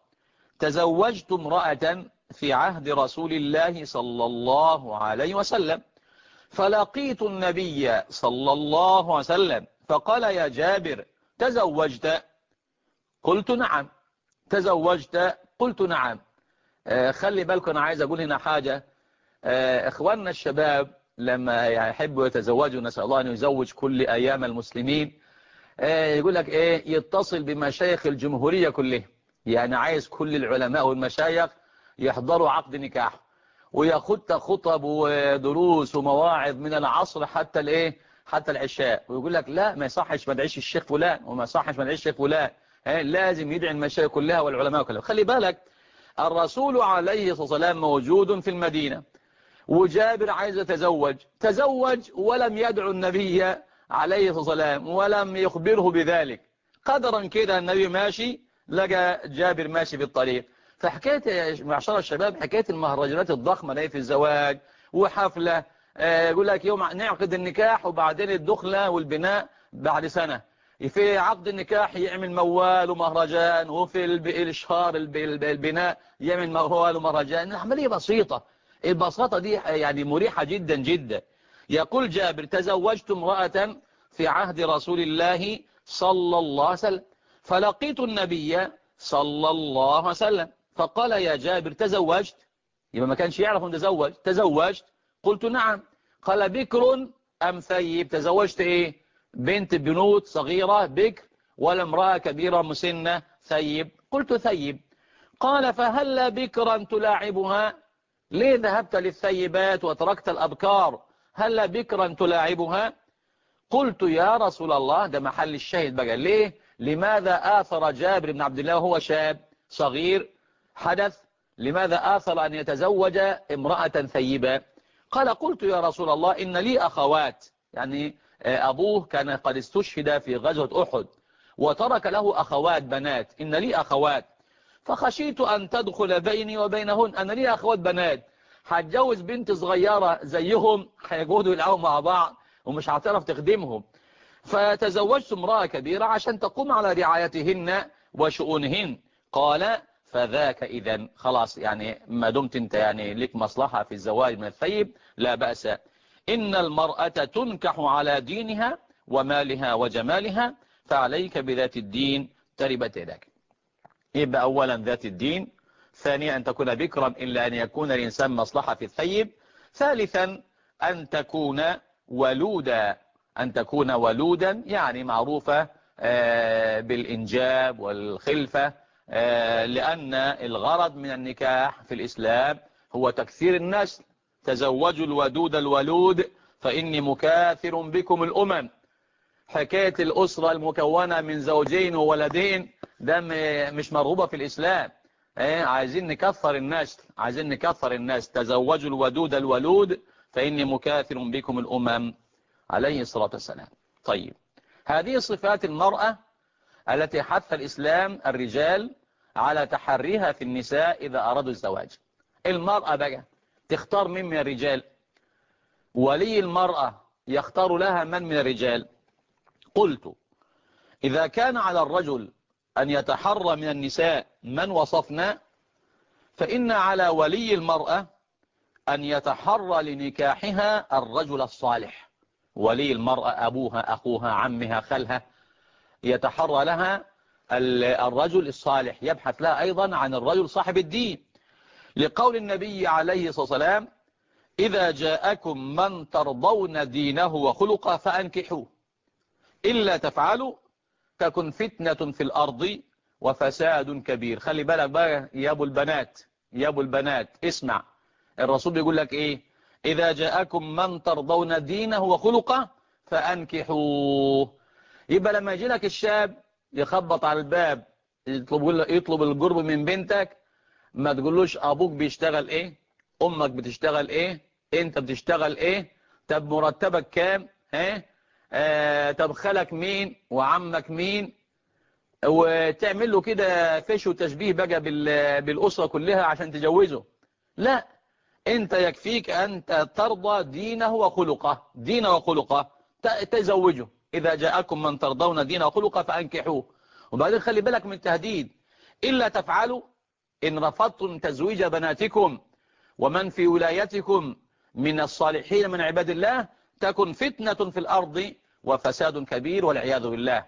تزوجت امرأة في عهد رسول الله صلى الله عليه وسلم، فلقيت النبي صلى الله عليه وسلم فقال: يا جابر تزوجت؟ قلت نعم. تزوجت؟ قلت نعم. خلي بالكم أنا عايز أقول هنا حاجة. إخواننا الشباب لما يحبوا يتزوجوا، نسأل الله أن يزوج كل أيام المسلمين، يقول لك إيه، يتصل بمشايخ الجمهورية كلها. يعني عايز كل العلماء والمشايخ يحضروا عقد نكاح، وياخد خطب ودروس ومواعظ من العصر حتى الايه حتى العشاء. ويقول لك لا ما يصحش ما ادعيش الشيخ فلان، وما يصحش ما ادعيش الشيخ فلان، لازم يدعي المشايخ كلها والعلماء كلها. خلي بالك الرسول عليه الصلاة والسلام موجود في المدينة، وجابر عايز يتزوج، تزوج ولم يدعو النبي عليه الصلاة والسلام ولم يخبره بذلك. قدرا كده النبي ماشي لقى جابر ماشي في الطريق. فحكاية معشر الشباب حكاية المهرجانات الضخمة دي في الزواج وحفلة، يقول لك يوم نعقد النكاح وبعدين الدخلة والبناء بعد سنة. في عقد النكاح يعمل موال ومهرجان، وفي الإشهار البناء يعمل موال ومهرجان. العملية بسيطة، البساطة دي يعني مريحة جدا جدا. يقول جابر تزوجت امرأة في عهد رسول الله صلى الله عليه وسلم، فلقيت النبي صلى الله عليه وسلم فقال يا جابر تزوجت؟ يبقى ما كانش يعرف ان تزوجت. قلت نعم. قال بكر أم ثيب؟ تزوجت ايه؟ بنت بنوت صغيرة بكر ولا امرأة كبيرة مسنة ثيب؟ قلت ثيب. قال فهل بكرا تلاعبها؟ ليه ذهبت للثيبات وتركت الأبكار؟ هل بكرا تلاعبها؟ قلت يا رسول الله، ده محل الشاهد بقى، ليه؟ لماذا آثر جابر بن عبد الله وهو شاب صغير حدث، لماذا آثر أن يتزوج امرأة ثيبة؟ قال قلت يا رسول الله إن لي أخوات، يعني أبوه كان قد استشهد في غزوة أحد وترك له أخوات بنات، إن لي أخوات فخشيت أن تدخل بيني وبينهن. أنا لي أخوات بنات، هتجوز بنت صغيرة زيهم هيقعدوا يلعبوا مع بعض ومش هتعرف تخدمهم. فتزوجت امرأة كبيرة عشان تقوم على رعايتهن وشؤونهن. قال فذاك إذن خلاص، يعني ما دمت انت يعني لك مصلحة في الزواج من الثيب لا بأس. إن المرأة تنكح على دينها ومالها وجمالها، فعليك بذات الدين تربت يداك. يبقى أولا ذات الدين، ثانيا أن تكون بكرا إلا أن يكون الإنسان مصلحة في الثيب، ثالثا أن تكون ولودا، أن تكون ولودا يعني معروفة بالإنجاب والخلفة، لأن الغرض من النكاح في الإسلام هو تكثير النسل. تزوجوا الودود الولود فإني مكاثر بكم الأمم. حكاية الأسرة المكونة من زوجين وولدين ده مش مرغوبة في الإسلام. عايزين نكثر النسل، عايزين نكثر الناس. تزوجوا الودود الولود فإني مكاثر بكم الأمم عليه الصلاة والسلام. طيب، هذه صفات المرأة التي حث الإسلام الرجال على تحريها في النساء إذا أرادوا الزواج. المرأة بقى تختار من الرجال؟ ولي المرأة يختار لها من الرجال؟ قلت إذا كان على الرجل أن يتحرى من النساء من وصفنا، فإن على ولي المرأة أن يتحرى لنكاحها الرجل الصالح. ولي المرأة أبوها أخوها عمها خالها يتحرى لها الرجل الصالح، يبحث لها أيضا عن الرجل صاحب الدين، لقول النبي عليه الصلاة والسلام إذا جاءكم من ترضون دينه وخلقه فأنكحوه إلا تفعلوا تكن فتنة في الأرض وفساد كبير. خلي بالك بقى يا أبو البنات، يا أبو البنات اسمع، الرسول بيقول لك إيه؟ إذا جاءكم من ترضون دينه وخلقه فأنكحوه. يبقى لما يجي لك الشاب يخبط على الباب يطلب القرب من بنتك، ما تقولوش أبوك بيشتغل إيه، أمك بتشتغل إيه، أنت بتشتغل إيه، طب مرتبك كام، طب خالك مين وعمك مين، وتعمل له كده فيش وتشبيه بقى بالأسرة كلها عشان تجوزه. لا، انت يكفيك أنت ترضى دينه وخلقه، دينه وخلقه تزوجه. إذا جاءكم من ترضون دينه وخلقه فأنكحوه. وبعدين خلي بالك من التهديد، إلا تفعلوا إن رفضتم تزويج بناتكم ومن في ولايتكم من الصالحين من عباد الله تكن فتنة في الأرض وفساد كبير والعياذ بالله.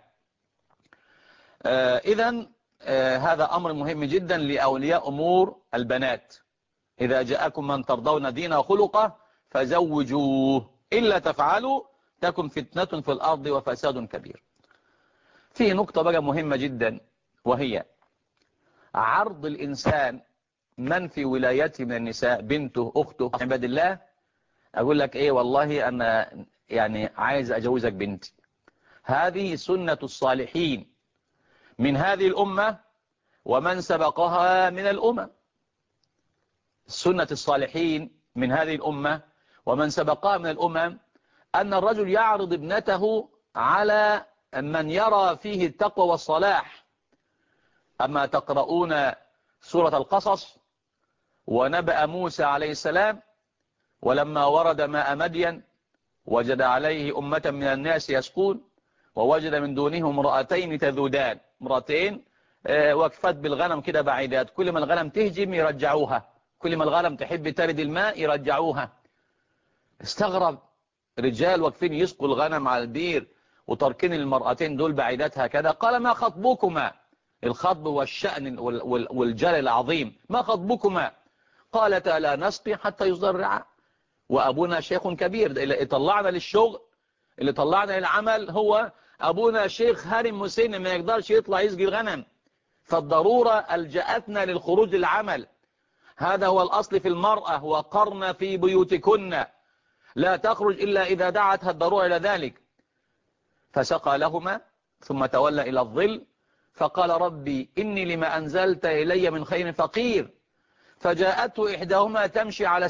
إذن هذا أمر مهم جدا لأولياء أمور البنات. إذا جاءكم من ترضون دينه وخلقه فزوجوه إلا تفعلوا تكن فتنة في الأرض وفساد كبير. في نقطة بقى مهمة جدا، وهي عرض الإنسان من في ولايته من النساء، بنته أخته عباد الله، أقول لك إيه والله أنا يعني عايز أجوزك بنتي. هذه سنة الصالحين من هذه الأمة ومن سبقها من الأمم. سنة الصالحين من هذه الأمة ومن سبقها من الأمم أن الرجل يعرض ابنته على من يرى فيه التقوى والصلاح. أما تقرؤون سورة القصص ونبأ موسى عليه السلام ولما ورد ماء مدين وجد عليه أمة من الناس يسقون ووجد من دونهم امرأتين تذودان، امرأتين وقفت بالغنم كده بعيدات، كل ما الغنم تهجم يرجعوها، كل ما الغنم تحب ترد الماء يرجعوها. استغرب، رجال واقفين يسقوا الغنم على البير وتركين المرأتين دول بعيدات هكذا. قال ما خطبكما؟ الخطب والشأن والجلل العظيم، ما خطبكما؟ قالتا لا نسقي حتى يصدر الرعاء وأبونا شيخ كبير. اللي طلعنا للشغل، اللي طلعنا للعمل هو أبونا شيخ هارم مسن، ما يقدرش يطلع يسقي الغنم، فالضرورة ألجأتنا للخروج للعمل. هذا هو الأصل في المرأة، وقرن في بيوتكن لا تخرج إلا إذا دعتها الضرورة إلى ذلك. فسقى لهما ثم تولى إلى الظل فقال ربي إني لما أنزلت إلي من خير فقير. فجاءته إحداهما تمشي على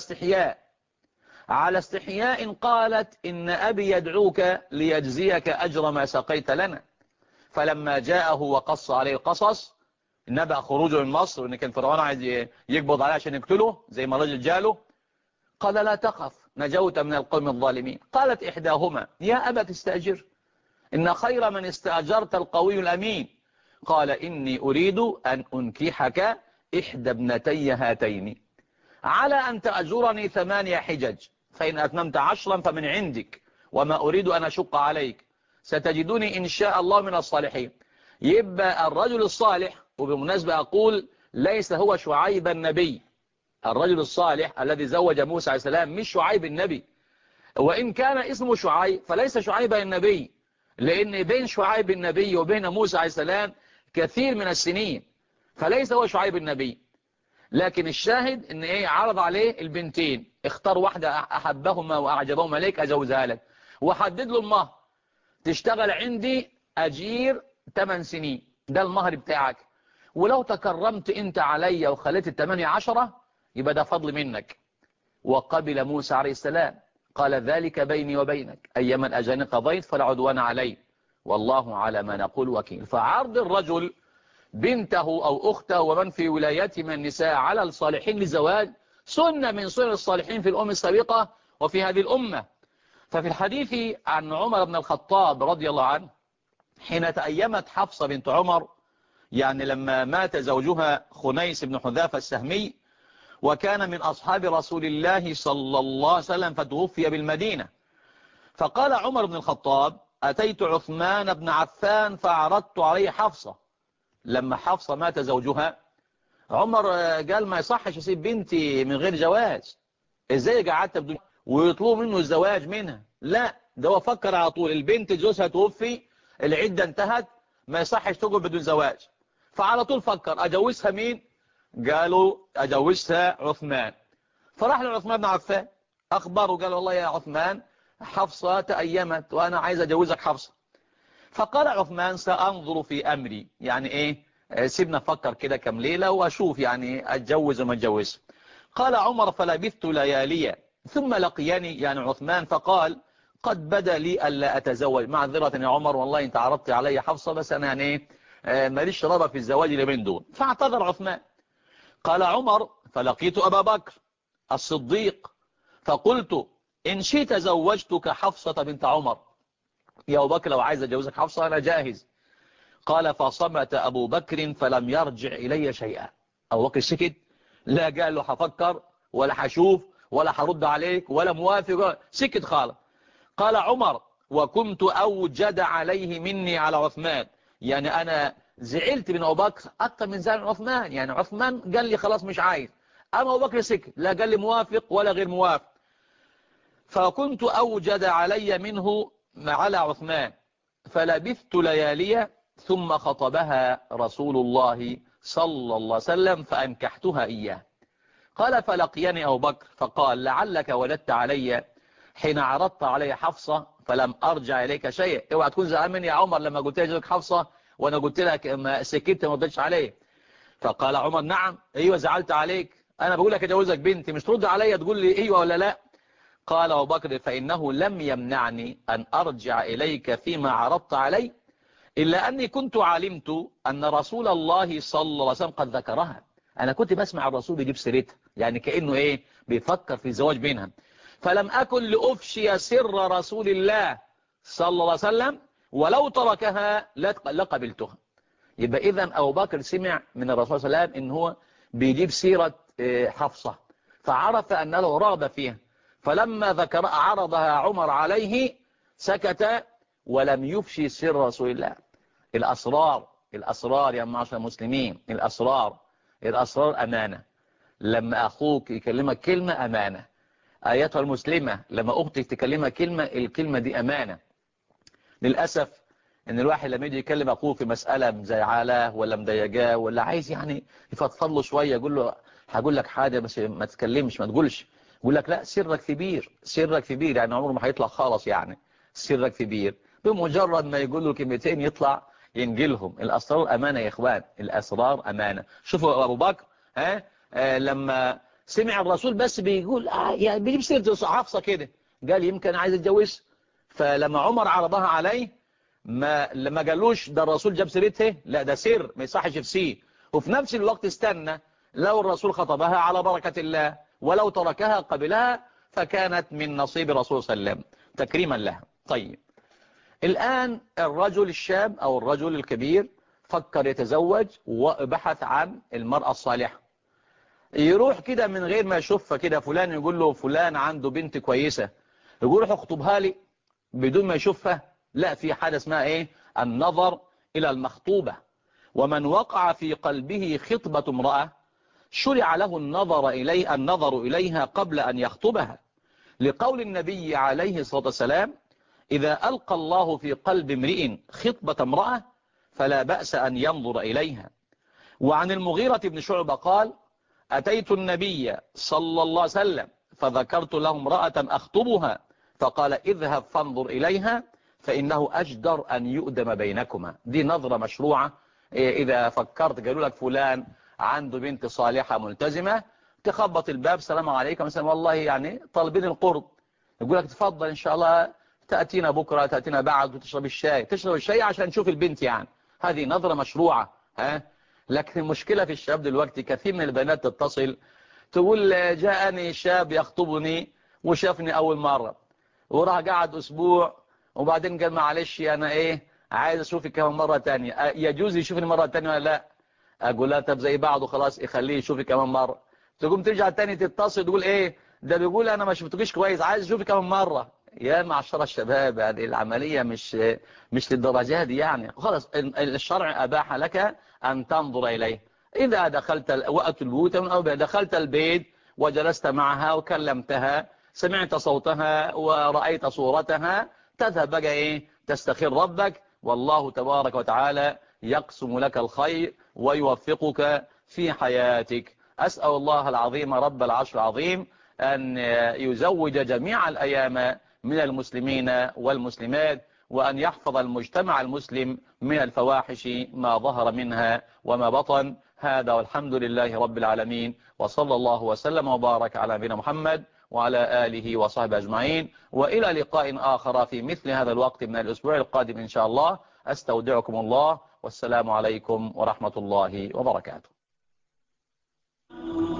استحياء قالت إن أبي يدعوك ليجزيك أجر ما سقيت لنا. فلما جاءه وقص عليه القصص نبأ خروجه من مصر، وإن كان فرعون عايز يقبض عليه عشان يقتله زي ما الرجل جاله، قال لا تخف نجوت من القوم الظالمين. قالت إحداهما يا أبت استأجر إن خير من استأجرت القوي الأمين. قال إني أريد أن أنكحك إحدى ابنتي هاتين على أن تأجرني 8 حجج فإن أتممت 10 فمن عندك وما أريد أن أشق عليك ستجدني إن شاء الله من الصالحين. يبقى الرجل الصالح، وبمناسبة أقول ليس هو شعيب النبي، الرجل الصالح الذي زوج موسى عليه السلام مش شعيب النبي، وإن كان اسمه شعيب فليس شعيب النبي، لأن بين شعيب النبي وبين موسى عليه السلام كثير من السنين، فليس هو شعيب النبي. لكن الشاهد ان ايه، عرض عليه البنتين، اختار واحدة احبهما واعجبهما ليك اجوزها لك، وحدد له المهر، تشتغل عندي اجير 8 سنين، ده المهر بتاعك، ولو تكرمت انت عليا وخليت 8 10 يبقى ده فضل منك. وقبل موسى عليه السلام قال ذلك بيني وبينك ايما الاجاني قضيت فلا عدوان علي والله على ما نقول وكيل. فعرض الرجل بنته أو أخته ومن في ولايته من النساء على الصالحين لزواج سنة من سنن الصالحين في الأمم السابقة وفي هذه الأمة. ففي الحديث عن عمر بن الخطاب رضي الله عنه حين تأيمت حفصة بنت عمر، يعني لما مات زوجها خنيس بن حذافة السهمي، وكان من أصحاب رسول الله صلى الله عليه وسلم فتوفي بالمدينة، فقال عمر بن الخطاب أتيت عثمان بن عفان فعرضت عليه حفصة. لما حفصة مات زوجها عمر قال ما يصحش يسيب بنتي من غير جواز، ازاي قعدت بدون ويطلبوا منه الزواج منها؟ لا، ده هو فكر على طول البنت جوزها توفي، العدة انتهت، ما يصحش تقعد بدون زواج، فعلى طول فكر اجوزها مين؟ قالوا اجوزها عثمان. فراح لعثمان بن عفان اخبره، قال والله يا عثمان حفصة تأيمت وانا عايز اجوزك حفصة. فقال عثمان سأنظر في أمري، يعني إيه، سيبنا أفكر كده كم ليلة وأشوف يعني أتجوز وما أتجوز. قال عمر فلبثت لياليا ثم لقيني يعني عثمان فقال قد بدا لي ألا أتزوج، معذرة يا عمر والله أنت عرضت علي حفصة بس أنا يعني إيه ماليش رغبة في الزواج لمن دون. فاعتذر عثمان. قال عمر فلقيت أبا بكر الصديق فقلت إن شئت زوجتك حفصة بنت عمر، يا أبو بكر لو عايز أجوزك حفصة أنا جاهز. قال فصمت أبو بكر فلم يرجع إلي شيئا. أبو بكر سكت، لا قال له هفكر ولا هشوف ولا هرد عليك ولا موافق، سكت خالص. قال عمر وكنت أوجد عليه مني على عثمان، يعني أنا زعلت من أبو بكر أكثر من زعل عثمان، يعني عثمان قال لي خلاص مش عايز، أما أبو بكر سكت، لا قال لي موافق ولا غير موافق. فكنت أوجد علي منه على عثمان فلبثت ليالي ثم خطبها رسول الله صلى الله عليه وسلم فأنكحتها إياه. قال فلقيني أبو بكر فقال لعلك ولدت علي حين عرضت علي حفصة فلم أرجع إليك شيء. اوعى تكون زعلان مني يا عمر لما قلت لك حفصة وأنا قلت لك ما سكت ما ردتش عليه. فقال عمر نعم أيوة زعلت عليك، أنا بقول لك أجوزك بنتي، مش ترد عليا تقول لي إيوه ولا لا. قال أبو بكر فإنه لم يمنعني أن أرجع إليك فيما عرضت علي، إلا أني كنت علمت أن رسول الله صلى الله عليه وسلم قد ذكرها. أنا كنت بسمع الرسول بيجيب سيرتها، يعني كأنه إيه بيفكر في الزواج بينها. فلم أكن لأفشي سر رسول الله صلى الله عليه وسلم، ولو تركها لقبلتها. يبقى إذن أبو بكر سمع من الرسول صلى الله عليه وسلم إن هو بيجيب سيرة حفصة، فعرف أن له رغبة فيها، فلما ذكر عرضها عمر عليه سكت ولم يفشي سر رسول الله. الأسرار يا معاشر المسلمين، الأسرار أمانة. لما أخوك يكلمك كلمة أمانة، أيتها المسلمة لما أختك تكلمك كلمة، الكلمة دي أمانة. للأسف إن الواحد لما يجي يكلم أخوه في مسألة مزعلاه ولا مضايقاه ولا عايز يعني يفضفض له شوية، يقول له هقول لك حاجة بس ما تتكلمش ما تقولش، يقول لك لا سرك كبير، سرك كبير، يعني عمره ما هيطلع خالص، يعني سرك كبير. بمجرد ما يقول له كلمتين يطلع ينجلهم. الأسرار أمانة يا إخوان، الأسرار أمانة. شوفوا أبو بكر لما سمع الرسول بس بيقول يعني بيجيب سيرة حفصة كده، قال يمكن عايز يتجوز. فلما عمر عرضها عليه لما قالوش ده الرسول جاب سيرته، لا ده سر ما يصحش يفسيه. وفي نفس الوقت استنى، لو الرسول خطبها على بركة الله، ولو تركها قبلها فكانت من نصيب الرسول صلى الله عليه وسلم تكريما لها. طيب الآن الرجل الشاب أو الرجل الكبير فكر يتزوج وبحث عن المرأة الصالحة، يروح كده من غير ما يشوفها كده، فلان يقول له فلان عنده بنت كويسة، يقول روح اخطبها لي بدون ما يشوفها. لا، في حاجة اسمها ايه؟ النظر الى المخطوبة. ومن وقع في قلبه خطبة امرأة شرع له النظر إليها قبل أن يخطبها، لقول النبي عليه الصلاة والسلام إذا ألقى الله في قلب امرئ خطبة امرأة فلا بأس أن ينظر إليها. وعن المغيرة بن شعبة قال أتيت النبي صلى الله عليه وسلم فذكرت له امرأة أخطبها، فقال اذهب فانظر إليها فإنه أجدر أن يؤدم بينكما. دي نظرة مشروعة. إذا فكرت قالوا لك فلان عنده بنت صالحة ملتزمة، تخبط الباب السلام عليكم مثلا، والله يعني طالبين القرض، يقول لك تفضل إن شاء الله تأتينا بكرة تأتينا بعد وتشرب الشاي عشان نشوف البنت. يعني هذه نظرة مشروعة. لكن المشكلة في الشباب دلوقتي كثير من البنات تتصل تقول جاءني شاب يخطبني وشافني أول مرة وراح قاعد أسبوع وبعدين قال معلش أنا عايز أشوفك كمان مرة تانية، يجوز يشوفني مرة تانية ولا لا؟ أقول لها طب زي بعض وخلاص يخليه يشوفك كمان مرة. تقوم ترجع تاني تتصل تقول ده بيقول أنا ما شفتكيش كويس عايز أشوفك كمان مرة. يا معشر الشباب هذه العملية مش للدرجة دي يعني. خلاص الشرع أباح لك أن تنظر إليه. إذا دخلت وقت البيوت أو دخلت البيت وجلست معها وكلمتها سمعت صوتها ورأيت صورتها، تذهب بقى تستخير ربك، والله تبارك وتعالى يقسم لك الخير ويوفقك في حياتك. أسأل الله العظيم رب العرش العظيم أن يزوج جميع الأيام من المسلمين والمسلمات، وأن يحفظ المجتمع المسلم من الفواحش ما ظهر منها وما بطن. هذا والحمد لله رب العالمين، وصلى الله وسلم وبارك على نبينا محمد وعلى آله وصحبه أجمعين، وإلى لقاء آخر في مثل هذا الوقت من الأسبوع القادم إن شاء الله. أستودعكم الله والسلام عليكم ورحمة الله وبركاته.